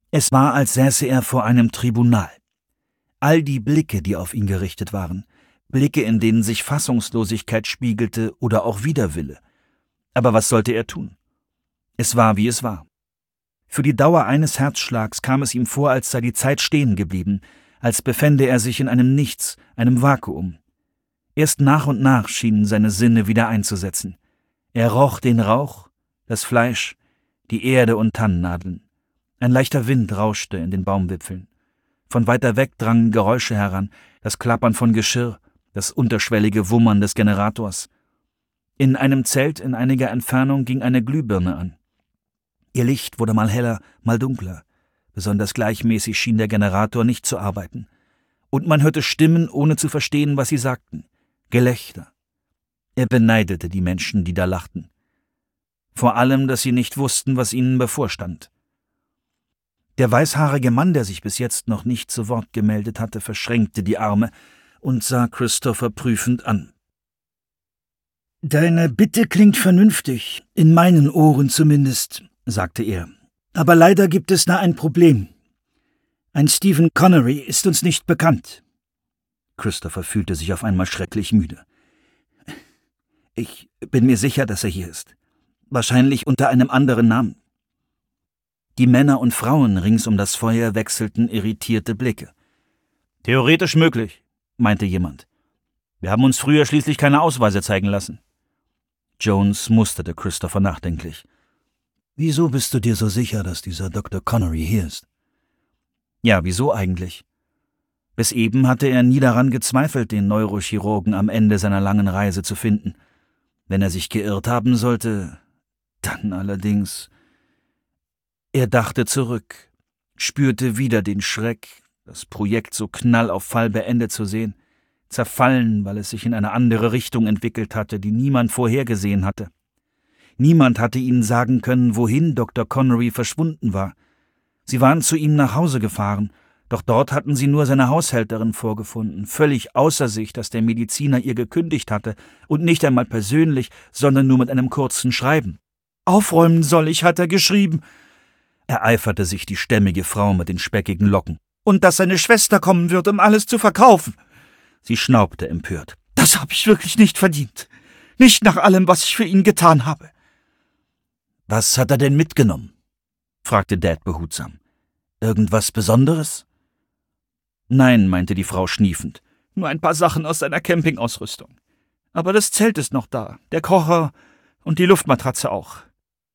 Es war, als säße er vor einem Tribunal. All die Blicke, die auf ihn gerichtet waren, Blicke, in denen sich Fassungslosigkeit spiegelte oder auch Widerwille. Aber was sollte er tun? Es war, wie es war. Für die Dauer eines Herzschlags kam es ihm vor, als sei die Zeit stehen geblieben, als befände er sich in einem Nichts, einem Vakuum. Erst nach und nach schienen seine Sinne wieder einzusetzen. Er roch den Rauch, das Fleisch, die Erde und Tannennadeln. Ein leichter Wind rauschte in den Baumwipfeln. Von weiter weg drangen Geräusche heran, das Klappern von Geschirr, das unterschwellige Wummern des Generators. In einem Zelt in einiger Entfernung ging eine Glühbirne an. Ihr Licht wurde mal heller, mal dunkler. Besonders gleichmäßig schien der Generator nicht zu arbeiten. Und man hörte Stimmen, ohne zu verstehen, was sie sagten. Gelächter. Er beneidete die Menschen, die da lachten. Vor allem, dass sie nicht wussten, was ihnen bevorstand. Der weißhaarige Mann, der sich bis jetzt noch nicht zu Wort gemeldet hatte, verschränkte die Arme und sah Christopher prüfend an. »Deine Bitte klingt vernünftig, in meinen Ohren zumindest«, sagte er. »Aber leider gibt es da ein Problem. Ein Stephen Connery ist uns nicht bekannt.« Christopher fühlte sich auf einmal schrecklich müde. »Ich bin mir sicher, dass er hier ist. Wahrscheinlich unter einem anderen Namen.« Die Männer und Frauen rings um das Feuer wechselten irritierte Blicke. »Theoretisch möglich«, meinte jemand. »Wir haben uns früher schließlich keine Ausweise zeigen lassen.« Jones musterte Christopher nachdenklich. »Wieso bist du dir so sicher, dass dieser Dr. Connery hier ist?« »Ja, wieso eigentlich?« Bis eben hatte er nie daran gezweifelt, den Neurochirurgen am Ende seiner langen Reise zu finden. Wenn er sich geirrt haben sollte, dann allerdings... Er dachte zurück, spürte wieder den Schreck, das Projekt so Knall auf Fall beendet zu sehen, zerfallen, weil es sich in eine andere Richtung entwickelt hatte, die niemand vorhergesehen hatte. Niemand hatte ihnen sagen können, wohin Dr. Connery verschwunden war. Sie waren zu ihm nach Hause gefahren, doch dort hatten sie nur seine Haushälterin vorgefunden, völlig außer sich, dass der Mediziner ihr gekündigt hatte, und nicht einmal persönlich, sondern nur mit einem kurzen Schreiben. »Aufräumen soll ich«, hat er geschrieben, ereiferte sich die stämmige Frau mit den speckigen Locken. »Und dass seine Schwester kommen wird, um alles zu verkaufen.« Sie schnaubte empört. »Das habe ich wirklich nicht verdient. Nicht nach allem, was ich für ihn getan habe.« »Was hat er denn mitgenommen?« fragte Dad behutsam. »Irgendwas Besonderes?« »Nein«, meinte die Frau schniefend. »Nur ein paar Sachen aus seiner Campingausrüstung. Aber das Zelt ist noch da, der Kocher und die Luftmatratze auch.